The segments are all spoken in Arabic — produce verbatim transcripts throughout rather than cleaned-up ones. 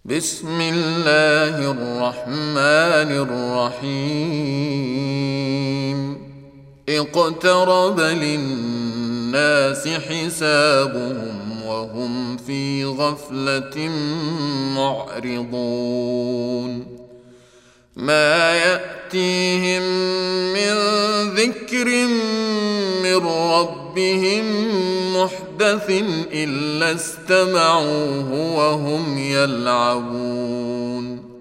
بسم الله الرحمن الرحيم اقترب للناس حسابهم وهم في غفلة معرضون ما يأتيهم من ذكر من ربهم محدث إلا استمعوه وهم يلعبون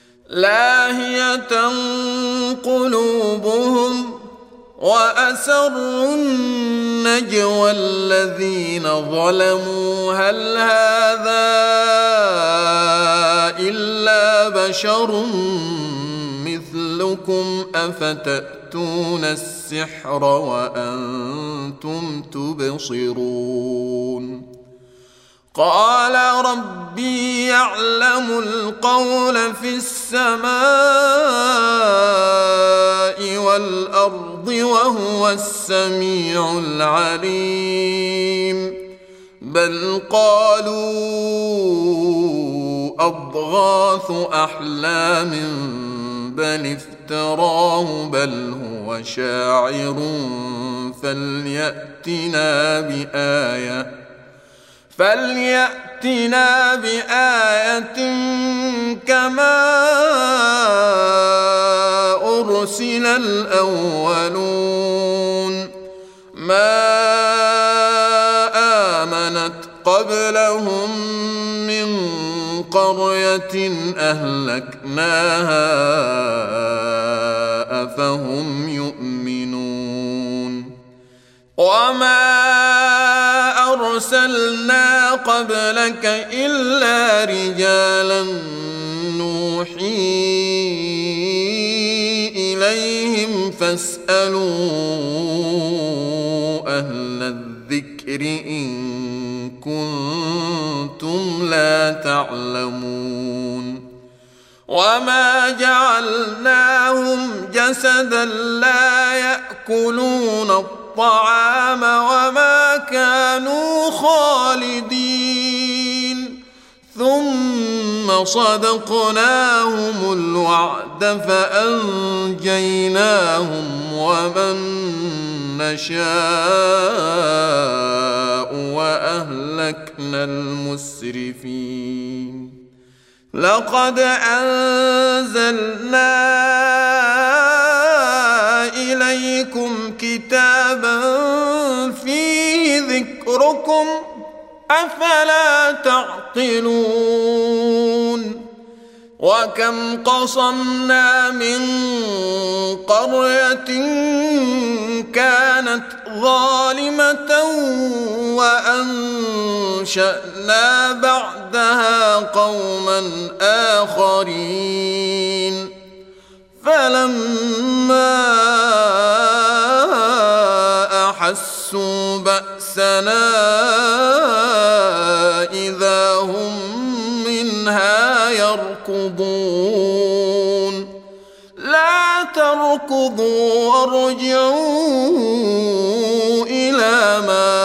لاهية قلوبهم وأسروا النجوى الذين ظلموا هل هذا إلا بشر مثلكم أفتأتون السحر وأنتم تبصرون قال ربي يعلم القول في السماء والأرض وهو السميع العليم بل قالوا أضغاث أحلام بل افتراه بل هو شاعر فليأتنا بآية فليأتنا بآية كما أرسل الأولون ما آمنت قبلهم من قرية أهلكناها أفهم يؤمنون وما أرسلنا قبلك إلا رجالا نوحي إليهم فاسألوا أهل الذكر إن كنتم لا تعلمون وما جعلناهم جسدا لا يأكلون الطعام وما كانوا خالدين ثم صدقناهم الوعد فأنجيناهم ومن نشاء وأهلكنا المسرفين لقد أنزلنا إليكم كتابا فيه ذكركم أفلا تعقلون وكم قصمنا من قرية كانت ظالمة وأنشأنا بعدها قوما آخرين فلما أحسوا بأسنا إذا هم منها يركضون لا تركضوا وارجعوا إلى ما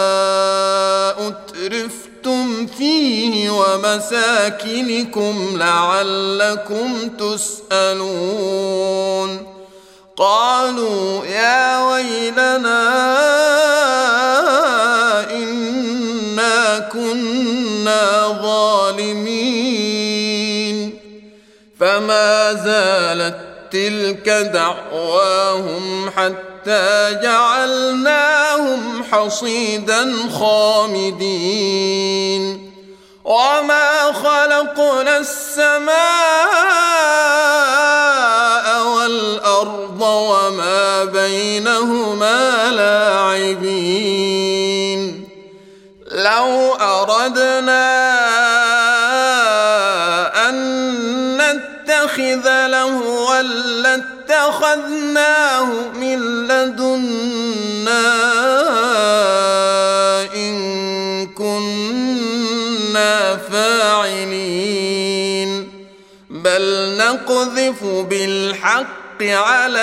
أترفتم فيه ومساكنكم لعلكم تسألون قالوا يا ويلنا إنا كنا ظالمين فما زالت تلك دعواهم حتى جعلناهم حصيدا خامدين وما خلقنا السماء والأرض وما بينهما لاعبين لو أردنا أن نتخذ لهوا لاتخذناه من لدنا إن كنا فاعلين بل نقذف بالحق على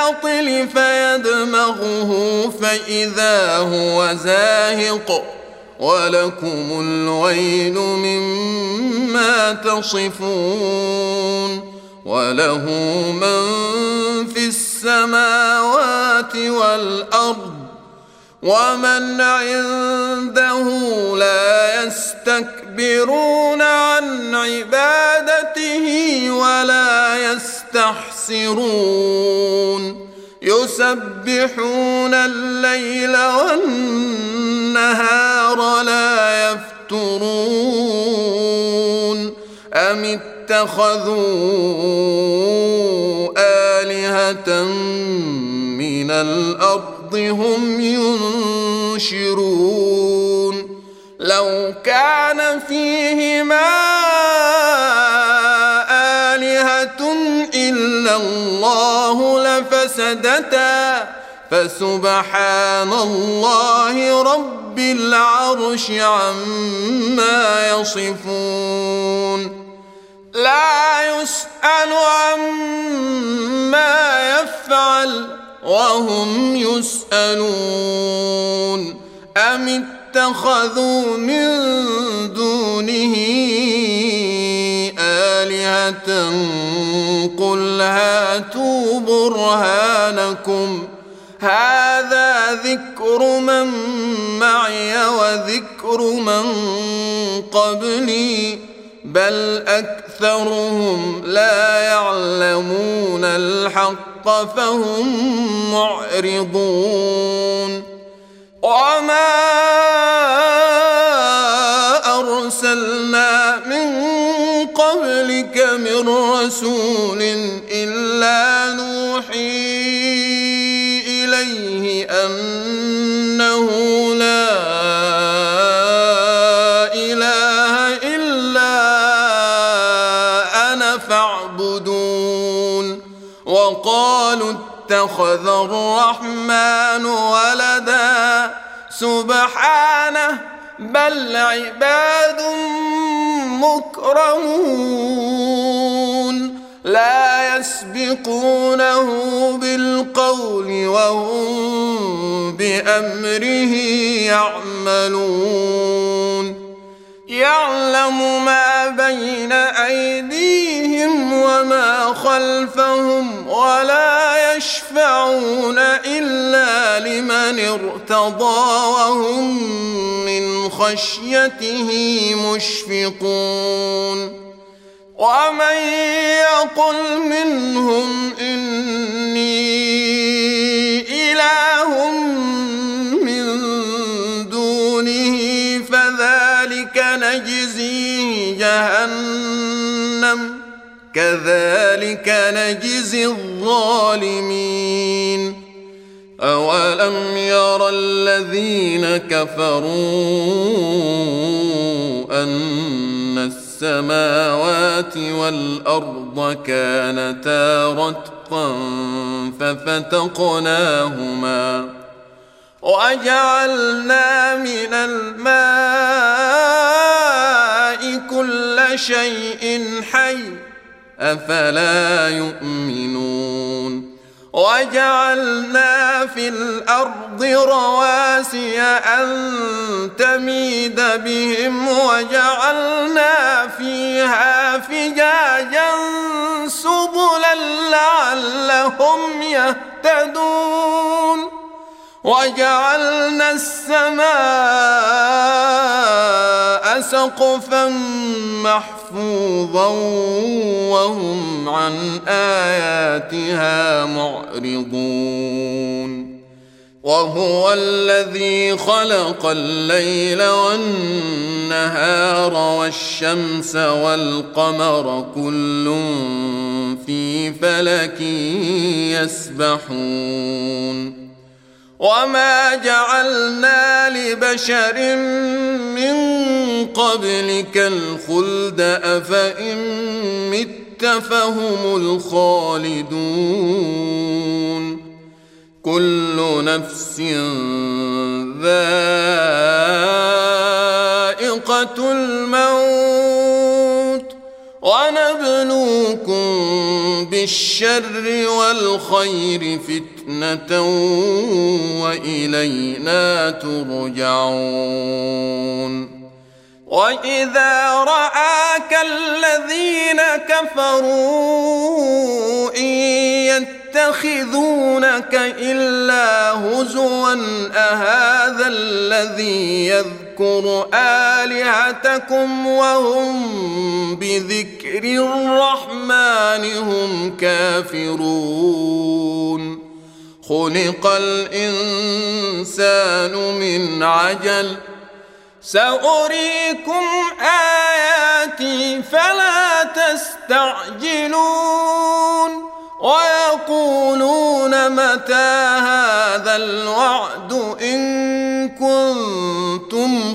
الباطل فيدمغه فإذا هو زاهق ولكم الويل مما تصفون وله من في السماوات والأرض ومن عنده لا يستكبرون عن عبادته ولا يستحسرون يسبحون الليل والنهار لا يفترون أم اتخذوا آلهة من الأرض هم ينشرون لو كان فيهما آلهة إلا الله لفسدتا فسبحان الله رب العرش عما يصفون لا يسأل عما يفعل وهم يسألون أم اتخذوا من دونه آلهة قل هاتوا برهانكم هذا ذكر من معي وذكر من قبلي بل أكثرهم لا يعلمون الحق فهم معرضون وما أرسلنا من قبلك من رسول إلا نوحي إليه أنه لا إله إلا أنا فاعبدون وقالوا اتخذ الرحمن ولدا سبحانه بل عباد مكرمون لا يسبقونه بالقول وهم بأمره يعملون يعلم ما بين أيديهم وما خلفهم ولا يشفعون إلا لمن ارتضى وهم من خشيته مشفقون ومن يقل منهم إني إله من دونه فذلك نجزيه جهنم كذلك نجزي الظالمين أولم ير الذين كفروا أن السماوات والأرض كانتا رتقا ففتقناهما وجعلنا من الماء كل شيء حي أفلا يؤمنون وجعلنا في الأرض رواسي أن تميد بهم وجعلنا فيها فجاجا سبلا لعلهم يهتدون وجعلنا السماء سقفا محفوظا وهم عن آياتها معرضون وهو الذي خلق الليل والنهار والشمس والقمر كل في فلك يسبحون وما جعلنا لبشر من قبلك الخلد أفإن مت فهم الخالدون كل نفس ذائقة الموت ونبلوكم بالشر والخير فتنة وإلينا ترجعون وإذا رآك الذين كفروا إن يتخذونك إلا هزوا أهذا الذي يذكر آلهتكم وهم بذكر الرحمن هم كافرون خلق الإنسان من عجل سأريكم آياتي فلا تستعجلون ويقولون متى هذا الوعد إن كنتم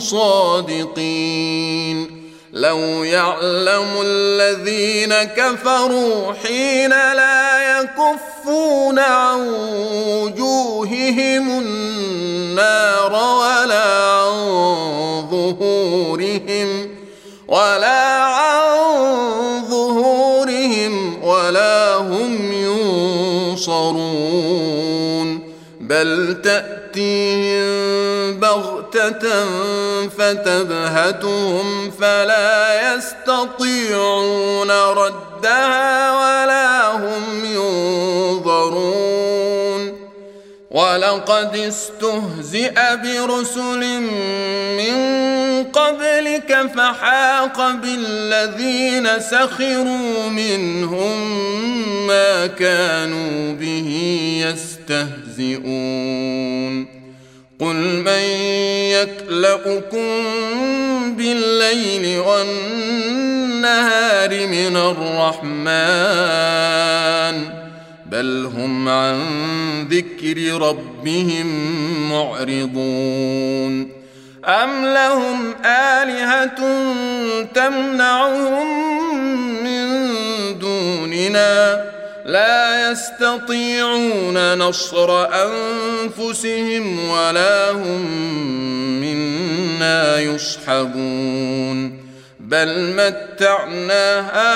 صادقين لو يعلم الذين كفروا حين لا يكفون عن وجوههم النار ولا عن ظهورهم ولا عن ظهورهم ولا هم ينصرون بل تأتيهم بغتة فتبهتهم فلا يستطيعون ردها ولا هم ينظرون ولقد استهزئ برسل من قبلك فحاق بالذين سخروا منهم ما كانوا به يستهزئون قل من يكلؤكم بالليل والنهار من الرحمن بل هم عن ذكر ربهم معرضون أم لهم آلهة تمنعهم من دوننا لا يستطيعون نصر أنفسهم ولا هم منا يصحبون بل متعنا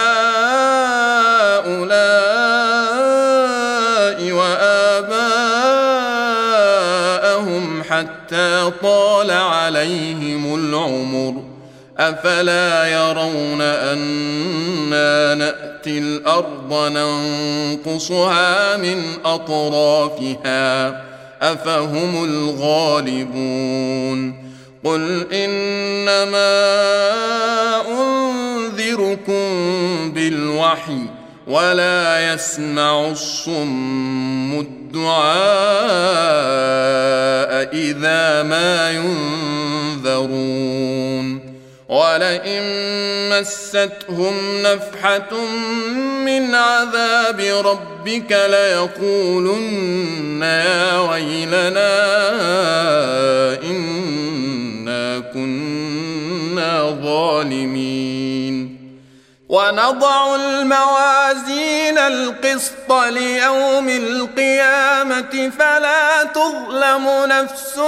هؤلاء وآباءهم حتى طال عليهم العمر أفلا يرون أنا نأتي الأرض ننقصها من أطرافها أفهم الغالبون قل إنما أنذركم بالوحي ولا يسمع الصم الدعاء إذا ما ينذرون ولئن مستهم نفحة من عذاب ربك ليقولن يا ويلنا إنا كنا ظالمين ونضع الموازين القسط ليوم القيامة فلا تظلم نفس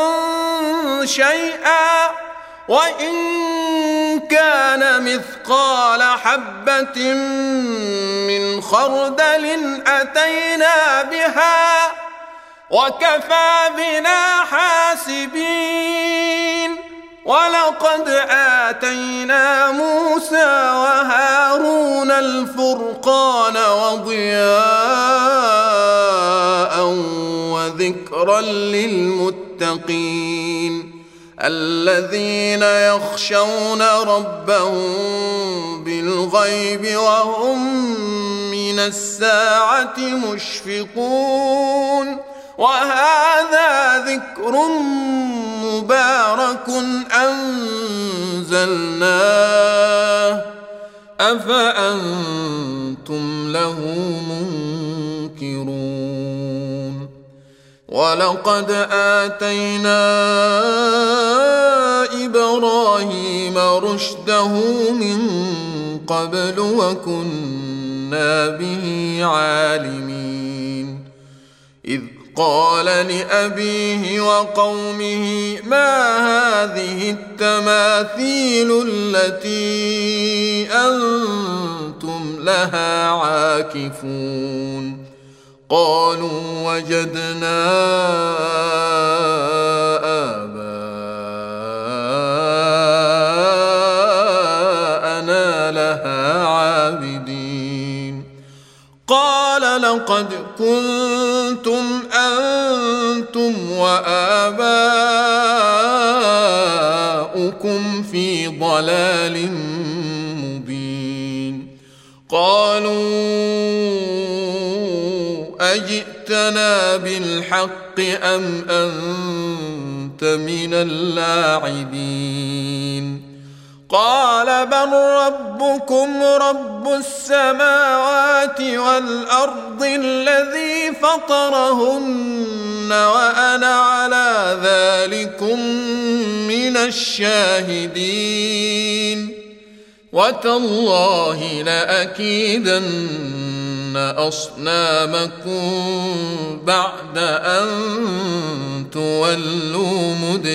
شيئا وإن كان مثقال حبة من خردل أتينا بها وكفى بنا حاسبين ولقد آتينا موسى وهارون الفرقان وضياء وذكرا للمتقين الذين يخشون ربهم بالغيب وهم من الساعة مشفقون وهذا ذكر مبارك أنزلناه أفأنتم له منكرون ولقد آتينا إبراهيم رشده من قبل وكنا به عالمين إذ قال لأبيه وقومه ما هذه التماثيل التي أنتم لها عاكفون قالوا وجدنا آباءنا لها عابدين قال لقد كنتم أنتم وآباؤكم في ضلال مبين قالوا أجئتنا بالحق أم أنت من اللاعبين قال بل ربكم رب السماوات والأرض الذي فطرهن وأنا على ذلكم من الشاهدين وتالله لأكيدن أصنامكم بعد أن تولوا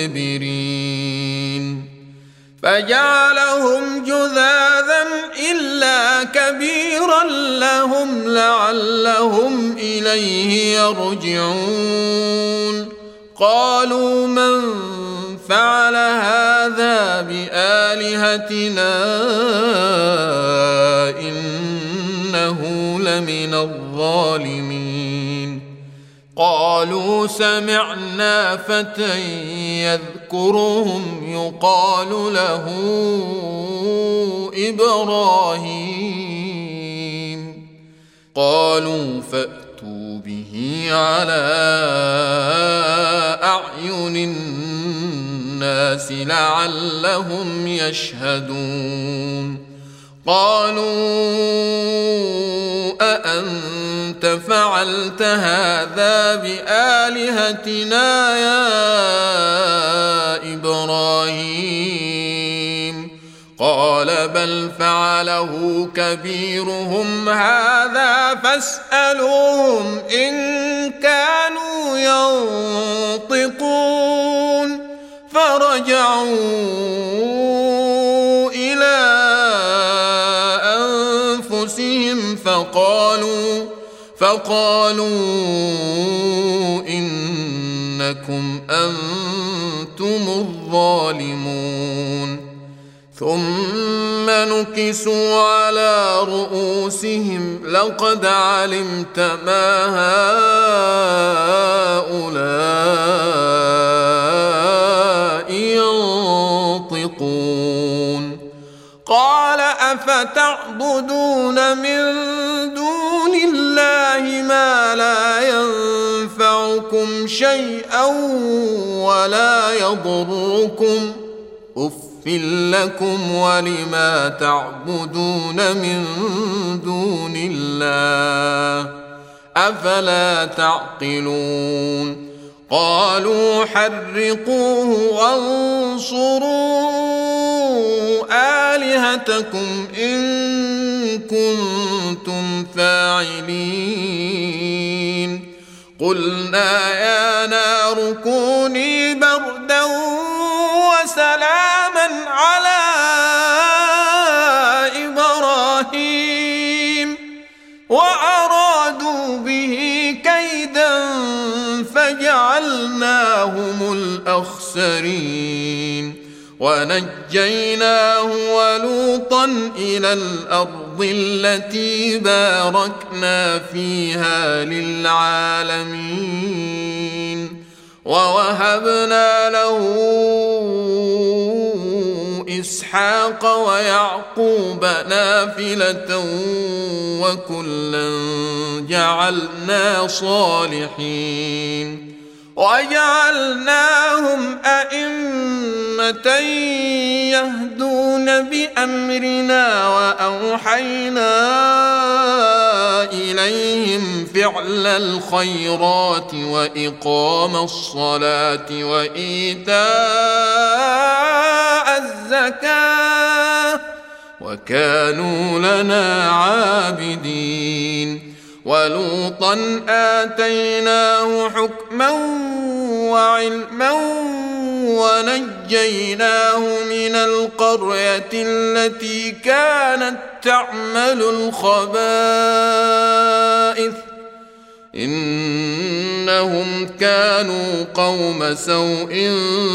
مدبرين فجعلهم جذاذا إلا كبيرا لهم لعلهم إليه يرجعون قالوا من فعل هذا بآلهتنا إنه لمن الظالمين قالوا سمعنا فتى يذكرهم يقال له إبراهيم قالوا فأتوا به على أعين الناس لعلهم يشهدون قالوا أأنت فعلت هذا بآلهتنا يا إبراهيم قال بل فعله كبيرهم هذا فاسألوهم إن كانوا ينطقون فرجعوا إلى أنفسهم فقالوا فقالوا إنكم أنتم الظالمون ثم نكسوا على رؤوسهم لقد علمت ما هؤلاء ينطقون قال أفتعبدون من دون الله ما لا ينفعكم شيئا ولا يضركم أف لكم ولما تعبدون من دون الله أفلا تعقلون قالوا حرقوه وانصروا آلهتكم إن كنتم فاعلين قلنا يا نار كوني بردا وسلاما على إبراهيم وأرادوا به كيدا فجعلناهم الأخسرين ونجيناه ولوطا إلى الأرض التي باركنا فيها للعالمين ووهبنا له إسحاق ويعقوب نافلة وكلا جعلنا صالحين وجعلناهم أئمة يهدون بأمرنا وأوحينا إليهم فعل الخيرات وإقام الصلاة وإيتاء الزكاة وكانوا لنا عابدين ولوطا آتيناه حكما وعلما ونجيناه من القرية التي كانت تعمل الخبائث إنهم كانوا قوم سوء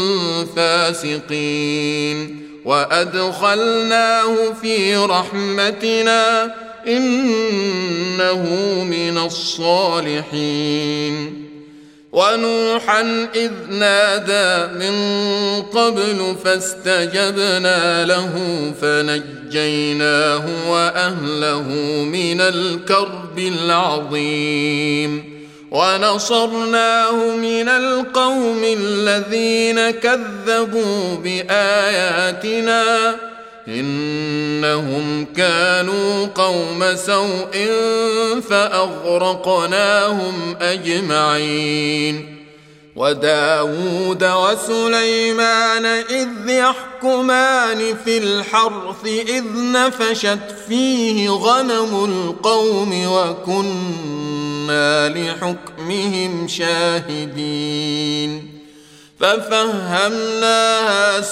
فاسقين وأدخلناه في رحمتنا إنه من الصالحين ونوحا إذ نادى من قبل فاستجبنا له فنجيناه وأهله من الكرب العظيم ونصرناه من القوم الذين كذبوا بآياتنا إنهم كانوا قوم سوء فأغرقناهم أجمعين وداود وسليمان إذ يحكمان في الحرث إذ نفشت فيه غنم القوم وكنا لحكمهم شاهدين ففهمناها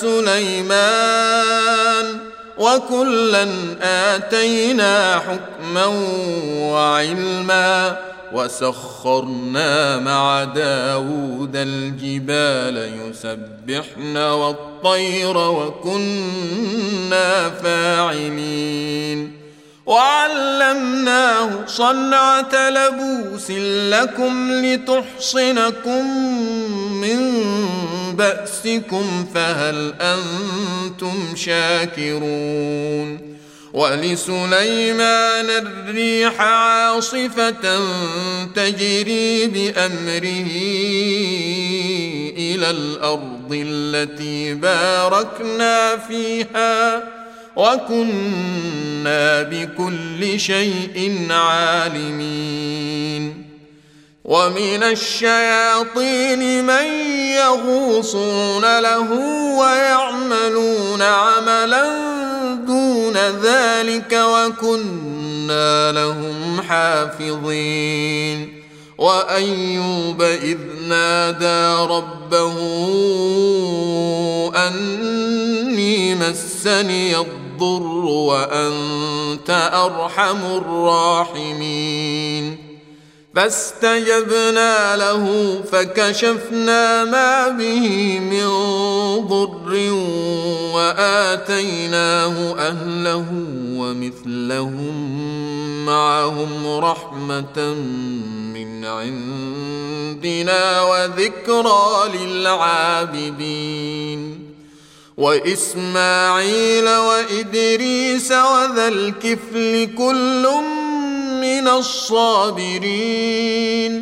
سليمان وكلا آتينا حكما وعلما وسخرنا مع داود الجبال يسبحن والطير وكنا فاعلين وعلمناه صنعة لبوس لكم لتحصنكم من بأسكم فهل أنتم شاكرون ولسليمان الريح عاصفة تجري بأمره إلى الأرض التي باركنا فيها وكنا بكل شيء عالمين ومن الشياطين من يغوصون له ويعملون عملا دون ذلك وكنا لهم حافظين وأيوب إذ نادى ربه أني مسني الضر وأنت أرحم الراحمين فاستجبنا له فكشفنا ما به من ضر وآتيناه أهله ومثلهم معهم رحمة من عندنا وذكرى للعابدين وإسماعيل وإدريس وذا الكفل كل من الصابرين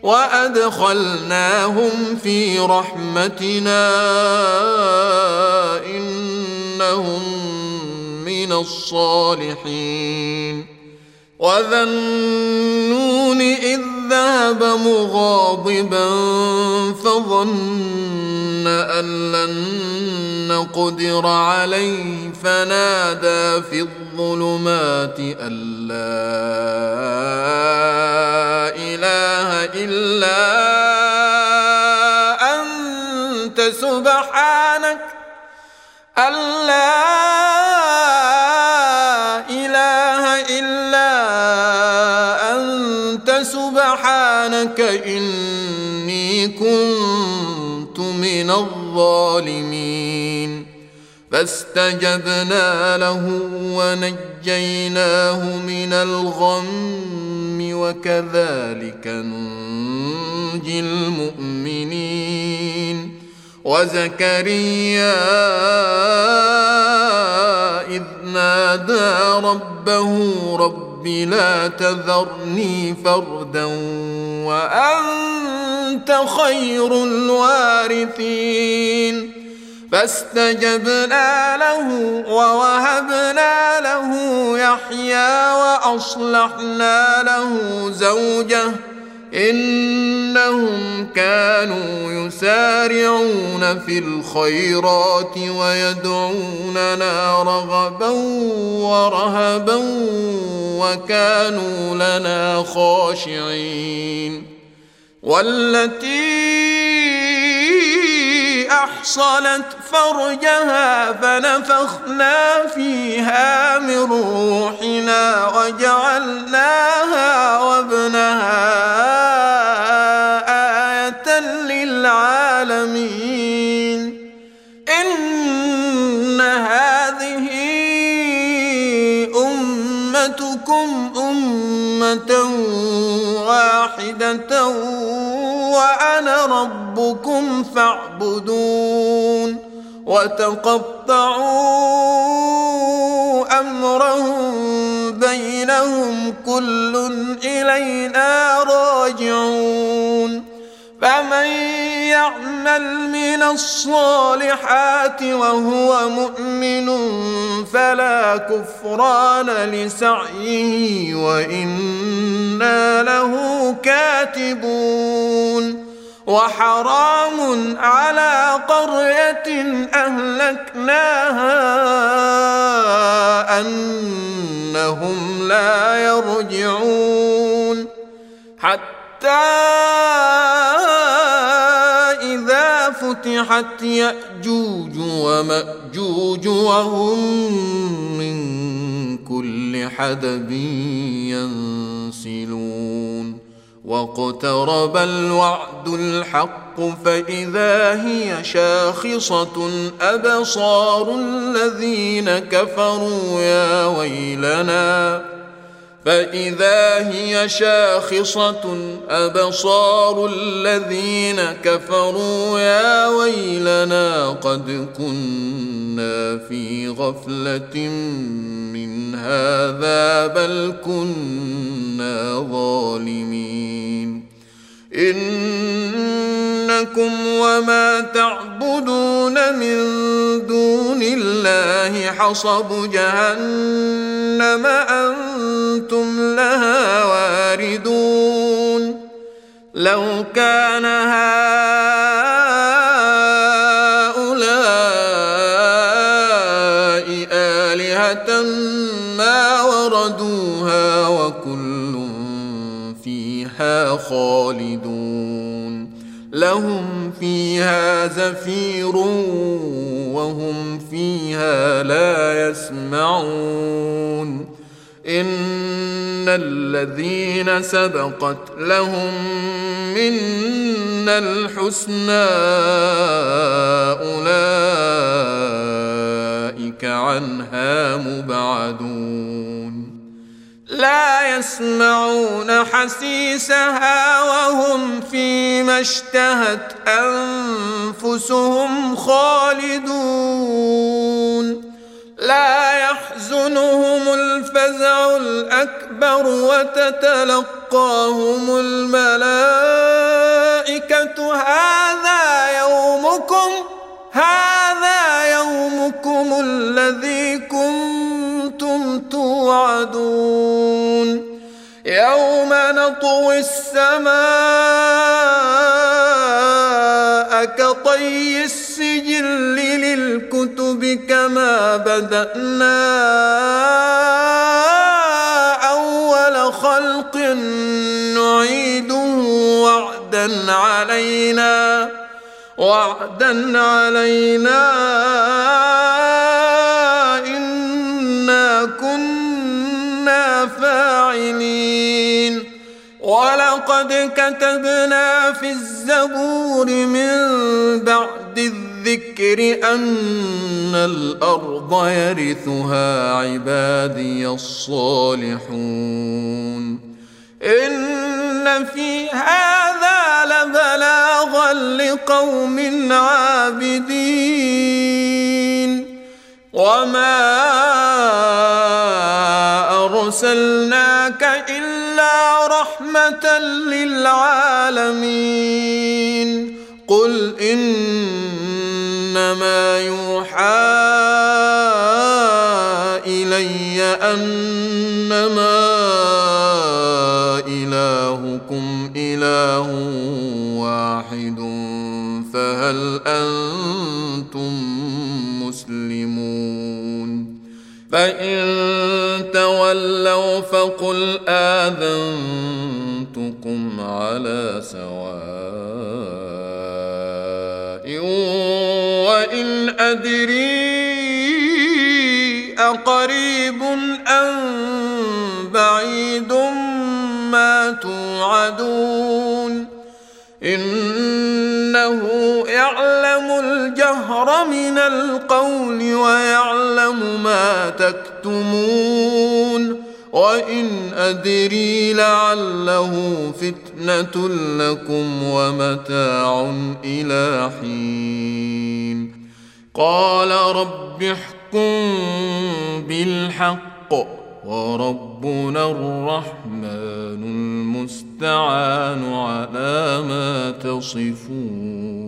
وأدخلناهم في رحمتنا إنهم من الصالحين وذا النون إذ ذهب مغاضبا فظن أن لن نقدر عليه فنادى في الظلمات أن لا إله إلا أنت سبحانك أن لا إله إلا أنت سبحانك إني كنت من الظالمين فاستجبنا له ونجيناه من الغم وكذلك ننجي المؤمنين وزكريا إذ نادى ربه رب لا تذرني فردا وأنت خير الوارثين فاستجبنا له ووهبنا له يحيى وأصلحنا له زوجه إنهم كانوا يسارعون في الخيرات ويدعوننا رغبا ورهبا وكانوا لنا خاشعين والتي أحصنت فرجها فنفخنا فيها من روحنا وجعلناها وابنها آية للعالمين إن هذه أمتكم أمة واحدة وأنا ربكم فاعبدون وتقطعوا أمرهم بينهم كل إلينا راجعون فمن يعمل من الصالحات وهو مؤمن فلا كفران لسعيه وإنا له كاتبون وحرام على قرية أهلكناها أنهم لا يرجعون حتى إذا فتحت يأجوج ومأجوج وهم من كل حدب ينسلون واقترب الوعد الحق فإذا هي شاخصة أبصار الذين كفروا يا ويلنا فإذا هي شاخصة أبصار الذين كفروا يا ويلنا قد كنا في غفلة من هذا بل كنا ظالمين إنكم وما تعبدون من دون الله حصب جهنم أنتم لها واردون لو كان هؤلاء آلهة ما وردوها وكل فيها خالدون لهم فيها زفير وهم فيها لا يسمعون إن الذين سبقت لهم منا الحسنى أولئك عنها مبعدون لا يسمعون حسيسها وهم فيما اشتهت أنفسهم خالدون لا يحزنهم الفزع الأكبر وتتلقاهم الملائكة هذا يومكم هذا يومكم الذي كنتم توعدون يوم نطوي السماء كطي السجل للكتب كما بدأنا أول خلق نعيده وعدا علينا وعدا علينا إنا كنا فاعلين ولقد كتبنا في الزبور من بعد الذكر أن الأرض يرثها عبادي الصالحون إن في هذا لبلاغا لقوم عابدين وما أرسلناك إلا رحمة للعالمين قل إنما يوحى إلي أنما إلهكم إله واحد فهل أنتم مسلمون فإن تولوا فقل آذنتكم على سواء وإن أدري أقريب أم بعيد ما توعدون إنه يعلم الجهر من القول ويعلم ما تكتمون وإن أدري لعله فتنة لكم ومتاع إلى حين قال رب احكم بالحق وربنا الرحمن المستعان على ما تصفون.